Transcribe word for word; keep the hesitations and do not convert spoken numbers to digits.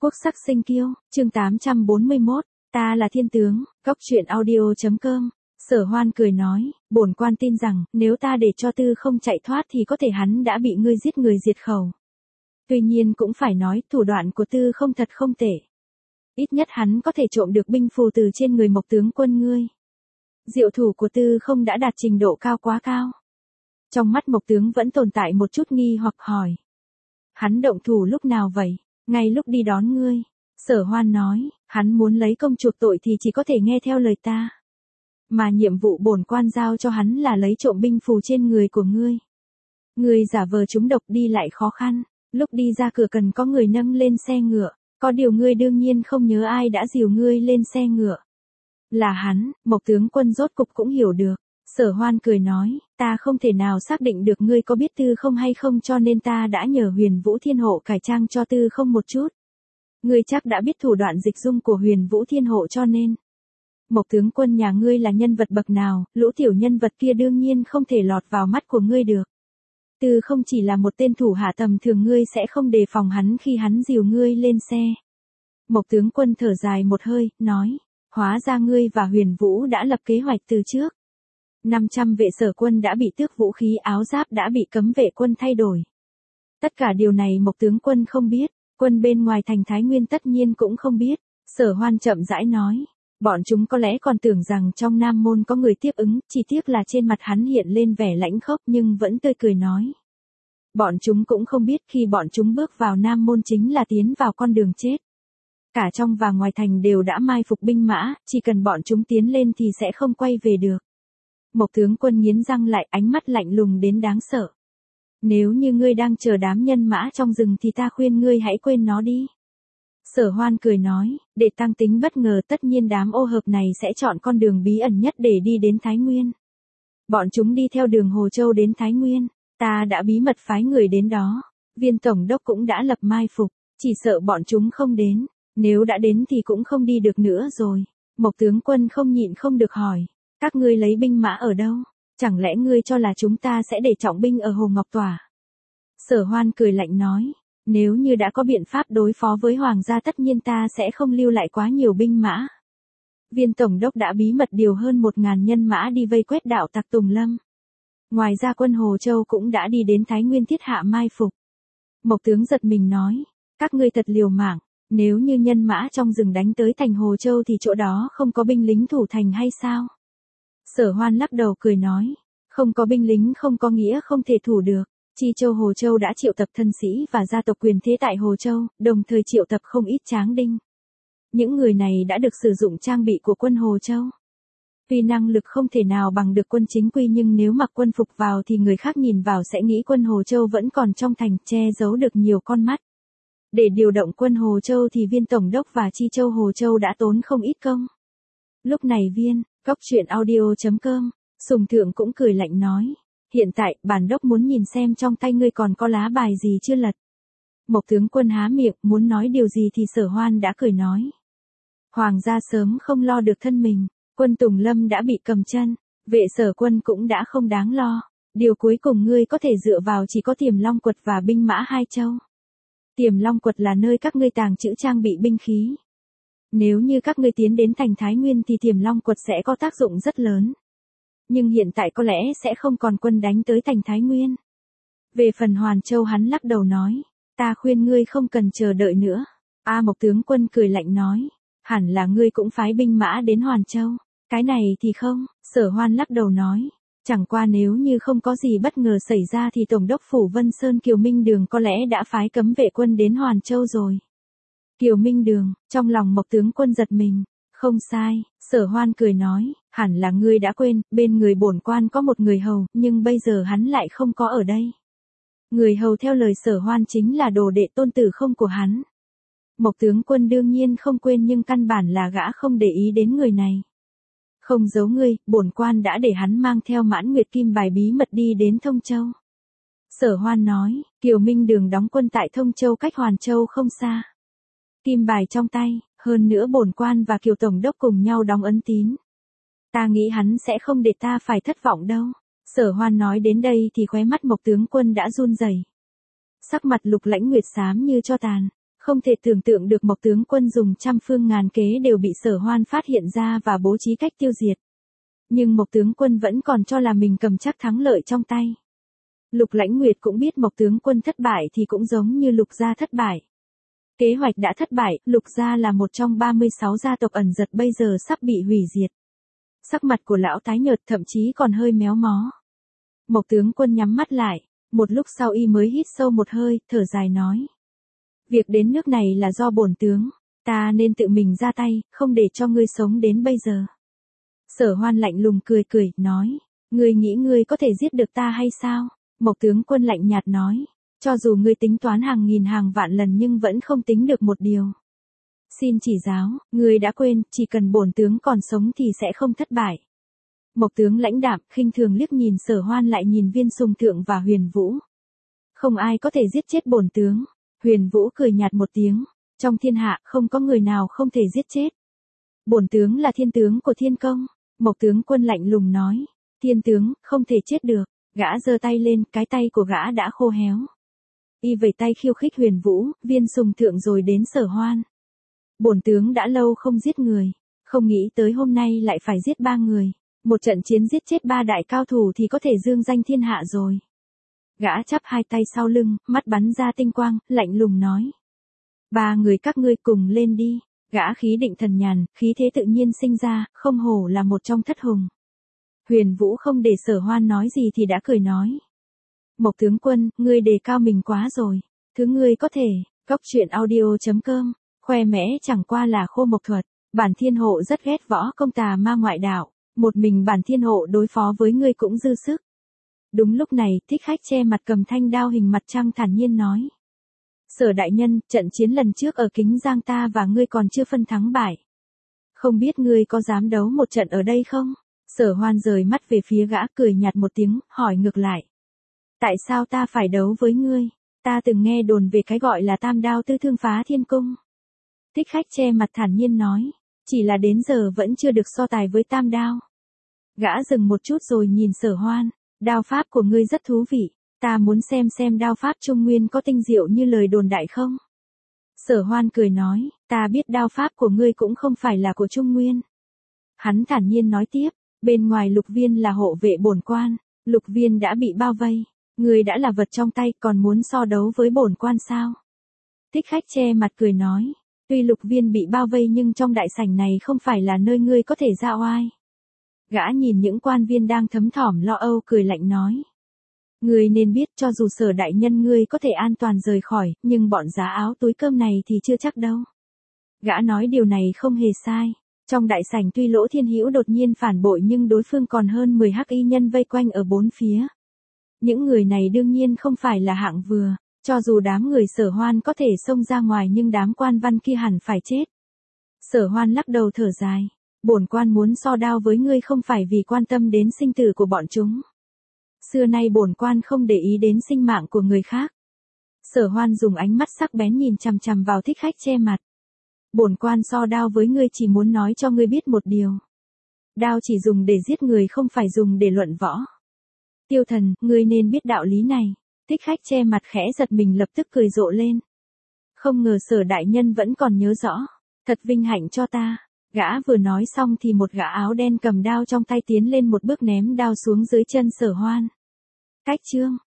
Quốc sắc sinh kiêu, chương tám trăm bốn mươi mốt, ta là thiên tướng, góc truyện audio.com. Sở Hoan cười nói, bổn quan tin rằng, nếu ta để cho Tư Không chạy thoát thì có thể hắn đã bị ngươi giết người diệt khẩu. Tuy nhiên cũng phải nói, thủ đoạn của Tư Không thật không tệ. Ít nhất hắn có thể trộm được binh phù từ trên người Mộc tướng quân ngươi. Diệu thủ của Tư Không đã đạt trình độ cao quá cao. Trong mắt Mộc tướng vẫn tồn tại một chút nghi hoặc hỏi. Hắn động thủ lúc nào vậy? Ngay lúc đi đón ngươi. Sở Hoan nói, hắn muốn lấy công chuộc tội thì chỉ có thể nghe theo lời ta. Mà nhiệm vụ bổn quan giao cho hắn là lấy trộm binh phù trên người của ngươi. Ngươi giả vờ trúng độc đi lại khó khăn, lúc đi ra cửa cần có người nâng lên xe ngựa, có điều ngươi đương nhiên không nhớ ai đã dìu ngươi lên xe ngựa. Là hắn, Mộc tướng quân rốt cục cũng hiểu được. Sở Hoan cười nói, ta không thể nào xác định được ngươi có biết Tư Không hay không cho nên ta đã nhờ Huyền Vũ Thiên Hộ cải trang cho Tư Không một chút. Ngươi chắc đã biết thủ đoạn dịch dung của Huyền Vũ Thiên Hộ cho nên. Mộc tướng quân nhà ngươi là nhân vật bậc nào, lũ tiểu nhân vật kia đương nhiên không thể lọt vào mắt của ngươi được. Tư Không chỉ là một tên thủ hạ tầm thường, ngươi sẽ không đề phòng hắn khi hắn dìu ngươi lên xe. Mộc tướng quân thở dài một hơi, nói, hóa ra ngươi và Huyền Vũ đã lập kế hoạch từ trước. năm trăm vệ sở quân đã bị tước vũ khí, áo giáp đã bị cấm vệ quân thay đổi. Tất cả điều này Mộc tướng quân không biết, quân bên ngoài thành Thái Nguyên tất nhiên cũng không biết. Sở Hoan chậm rãi nói, bọn chúng có lẽ còn tưởng rằng trong Nam Môn có người tiếp ứng, chỉ tiếc là trên mặt hắn hiện lên vẻ lãnh khốc nhưng vẫn tươi cười nói. Bọn chúng cũng không biết khi bọn chúng bước vào Nam Môn chính là tiến vào con đường chết. Cả trong và ngoài thành đều đã mai phục binh mã, chỉ cần bọn chúng tiến lên thì sẽ không quay về được. Mộc tướng quân nghiến răng lại, ánh mắt lạnh lùng đến đáng sợ. Nếu như ngươi đang chờ đám nhân mã trong rừng thì ta khuyên ngươi hãy quên nó đi. Sở Hoan cười nói, để tăng tính bất ngờ tất nhiên đám ô hợp này sẽ chọn con đường bí ẩn nhất để đi đến Thái Nguyên. Bọn chúng đi theo đường Hồ Châu đến Thái Nguyên, ta đã bí mật phái người đến đó. Viên tổng đốc cũng đã lập mai phục, chỉ sợ bọn chúng không đến, nếu đã đến thì cũng không đi được nữa rồi. Mộc tướng quân không nhịn không được hỏi. Các ngươi lấy binh mã ở đâu? Chẳng lẽ ngươi cho là chúng ta sẽ để trọng binh ở Hồ Ngọc Tỏa? Sở Hoan cười lạnh nói, nếu như đã có biện pháp đối phó với hoàng gia tất nhiên ta sẽ không lưu lại quá nhiều binh mã. Viên tổng đốc đã bí mật điều hơn một ngàn nhân mã đi vây quét đạo tặc Tùng Lâm. Ngoài ra quân Hồ Châu cũng đã đi đến Thái Nguyên thiết hạ mai phục. Mộc tướng giật mình nói, các ngươi thật liều mạng, nếu như nhân mã trong rừng đánh tới thành Hồ Châu thì chỗ đó không có binh lính thủ thành hay sao? Sở Hoan lắc đầu cười nói, không có binh lính không có nghĩa không thể thủ được. Chi Châu Hồ Châu đã triệu tập thân sĩ và gia tộc quyền thế tại Hồ Châu, đồng thời triệu tập không ít tráng đinh. Những người này đã được sử dụng trang bị của quân Hồ Châu. Tuy năng lực không thể nào bằng được quân chính quy nhưng nếu mặc quân phục vào thì người khác nhìn vào sẽ nghĩ quân Hồ Châu vẫn còn trong thành, che giấu được nhiều con mắt. Để điều động quân Hồ Châu thì Viên tổng đốc và Chi Châu Hồ Châu đã tốn không ít công. Lúc này Viên, góc truyện audio.com, Sùng Thượng cũng cười lạnh nói. Hiện tại, bản đốc muốn nhìn xem trong tay ngươi còn có lá bài gì chưa lật. Mộc tướng quân há miệng, muốn nói điều gì thì Sở Hoan đã cười nói. Hoàng gia sớm không lo được thân mình, quân Tùng Lâm đã bị cầm chân, vệ sở quân cũng đã không đáng lo. Điều cuối cùng ngươi có thể dựa vào chỉ có Tiềm Long Quật và binh mã Hai Châu. Tiềm Long Quật là nơi các ngươi tàng trữ trang bị binh khí. Nếu như các ngươi tiến đến thành Thái Nguyên thì Tiềm Long Quật sẽ có tác dụng rất lớn. Nhưng hiện tại có lẽ sẽ không còn quân đánh tới thành Thái Nguyên. Về phần Hoàn Châu hắn lắc đầu nói, ta khuyên ngươi không cần chờ đợi nữa. A Mộc tướng quân cười lạnh nói, hẳn là ngươi cũng phái binh mã đến Hoàn Châu. Cái này thì không, Sở Hoan lắc đầu nói, chẳng qua nếu như không có gì bất ngờ xảy ra thì Tổng đốc Phủ Vân Sơn Kiều Minh Đường có lẽ đã phái cấm vệ quân đến Hoàn Châu rồi. Kiều Minh Đường, trong lòng Mộc tướng quân giật mình. Không sai, Sở Hoan cười nói, hẳn là ngươi đã quên, bên người bổn quan có một người hầu, nhưng bây giờ hắn lại không có ở đây. Người hầu theo lời Sở Hoan chính là đồ đệ tôn tử không của hắn. Mộc tướng quân đương nhiên không quên nhưng căn bản là gã không để ý đến người này. Không giấu ngươi, bổn quan đã để hắn mang theo Mãn Nguyệt Kim bài bí mật đi đến Thông Châu. Sở Hoan nói, Kiều Minh Đường đóng quân tại Thông Châu cách Hoàn Châu không xa. Kim bài trong tay. Hơn nữa bổn quan và Kiều tổng đốc cùng nhau đóng ấn tín. Ta nghĩ hắn sẽ không để ta phải thất vọng đâu. Sở Hoan nói đến đây thì khóe mắt Mộc tướng quân đã run rẩy. Sắc mặt Lục Lãnh Nguyệt xám như tro tàn. Không thể tưởng tượng được Mộc tướng quân dùng trăm phương ngàn kế đều bị Sở Hoan phát hiện ra và bố trí cách tiêu diệt. Nhưng Mộc tướng quân vẫn còn cho là mình cầm chắc thắng lợi trong tay. Lục Lãnh Nguyệt cũng biết Mộc tướng quân thất bại thì cũng giống như Lục gia thất bại. Kế hoạch đã thất bại, Lục gia là một trong ba mươi sáu gia tộc ẩn giật bây giờ sắp bị hủy diệt. Sắc mặt của lão tái nhợt thậm chí còn hơi méo mó. Mộc tướng quân nhắm mắt lại, một lúc sau y mới hít sâu một hơi, thở dài nói. Việc đến nước này là do bổn tướng, ta nên tự mình ra tay, không để cho ngươi sống đến bây giờ. Sở Hoan lạnh lùng cười cười, nói, ngươi nghĩ ngươi có thể giết được ta hay sao? Mộc tướng quân lạnh nhạt nói, cho dù ngươi tính toán hàng nghìn hàng vạn lần nhưng vẫn không tính được một điều. Xin chỉ giáo, ngươi đã quên, chỉ cần bổn tướng còn sống thì sẽ không thất bại. Mộc tướng lãnh đạm, khinh thường liếc nhìn Sở Hoan lại nhìn Viên Sùng Thượng và Huyền Vũ. Không ai có thể giết chết bổn tướng. Huyền Vũ cười nhạt một tiếng, trong thiên hạ không có người nào không thể giết chết. Bổn tướng là thiên tướng của thiên công. Mộc tướng quân lạnh lùng nói, thiên tướng, không thể chết được. Gã giơ tay lên, cái tay của gã đã khô héo. Y vẩy tay khiêu khích Huyền Vũ, Viên Sùng Thượng rồi đến Sở Hoan. Bổn tướng đã lâu không giết người, không nghĩ tới hôm nay lại phải giết ba người. Một trận chiến giết chết ba đại cao thủ thì có thể dương danh thiên hạ rồi. Gã chắp hai tay sau lưng, mắt bắn ra tinh quang, lạnh lùng nói. Ba người các ngươi cùng lên đi. Gã khí định thần nhàn, khí thế tự nhiên sinh ra, không hổ là một trong thất hùng. Huyền Vũ không để Sở Hoan nói gì thì đã cười nói. Mộc tướng quân, ngươi đề cao mình quá rồi. Thứ ngươi có thể, cóc truyện audio chấm com, khoe mẽ chẳng qua là khô mộc thuật. Bản thiên hộ rất ghét võ công tà ma ngoại đạo. Một mình bản thiên hộ đối phó với ngươi cũng dư sức. Đúng lúc này, Thích Khách che mặt cầm thanh đao hình mặt trăng thản nhiên nói. Sở đại nhân, trận chiến lần trước ở Kính Giang ta và ngươi còn chưa phân thắng bại. Không biết ngươi có dám đấu một trận ở đây không? Sở Hoan rời mắt về phía gã cười nhạt một tiếng, hỏi ngược lại. Tại sao ta phải đấu với ngươi? Ta từng nghe đồn về cái gọi là tam đao tư thương phá thiên cung. Thích Khách che mặt thản nhiên nói. Chỉ là đến giờ vẫn chưa được so tài với tam đao. Gã dừng một chút rồi nhìn Sở Hoan. Đao pháp của ngươi rất thú vị, ta muốn xem xem đao pháp Trung Nguyên có tinh diệu như lời đồn đại không? Sở Hoan cười nói, ta biết đao pháp của ngươi cũng không phải là của Trung Nguyên. Hắn thản nhiên nói tiếp, bên ngoài Lục Viên là hộ vệ bổn quan, Lục Viên đã bị bao vây, ngươi đã là vật trong tay còn muốn so đấu với bổn quan sao? Thích Khách che mặt cười nói, tuy Lục Viên bị bao vây nhưng trong đại sảnh này không phải là nơi ngươi có thể ra oai. Gã nhìn những quan viên đang thấm thỏm lo âu cười lạnh nói. Ngươi nên biết cho dù Sở đại nhân ngươi có thể an toàn rời khỏi, nhưng bọn giá áo túi cơm này thì chưa chắc đâu. Gã nói điều này không hề sai. Trong đại sảnh tuy Lỗ Thiên Hữu đột nhiên phản bội nhưng đối phương còn hơn mười hắc y nhân vây quanh ở bốn phía. Những người này đương nhiên không phải là hạng vừa, cho dù đám người Sở Hoan có thể xông ra ngoài nhưng đám quan văn kia hẳn phải chết. Sở Hoan lắc đầu thở dài. Bổn quan muốn so đao với ngươi không phải vì quan tâm đến sinh tử của bọn chúng. Xưa nay bổn quan không để ý đến sinh mạng của người khác. Sở Hoan dùng ánh mắt sắc bén nhìn chằm chằm vào Thích Khách che mặt. Bổn quan so đao với ngươi chỉ muốn nói cho ngươi biết một điều. Đao chỉ dùng để giết người không phải dùng để luận võ. Tiêu Thần, ngươi nên biết đạo lý này. Thích Khách che mặt khẽ giật mình lập tức cười rộ lên. Không ngờ Sở đại nhân vẫn còn nhớ rõ. Thật vinh hạnh cho ta. Gã vừa nói xong thì một gã áo đen cầm đao trong tay tiến lên một bước ném đao xuống dưới chân Sở Hoan. Cách chương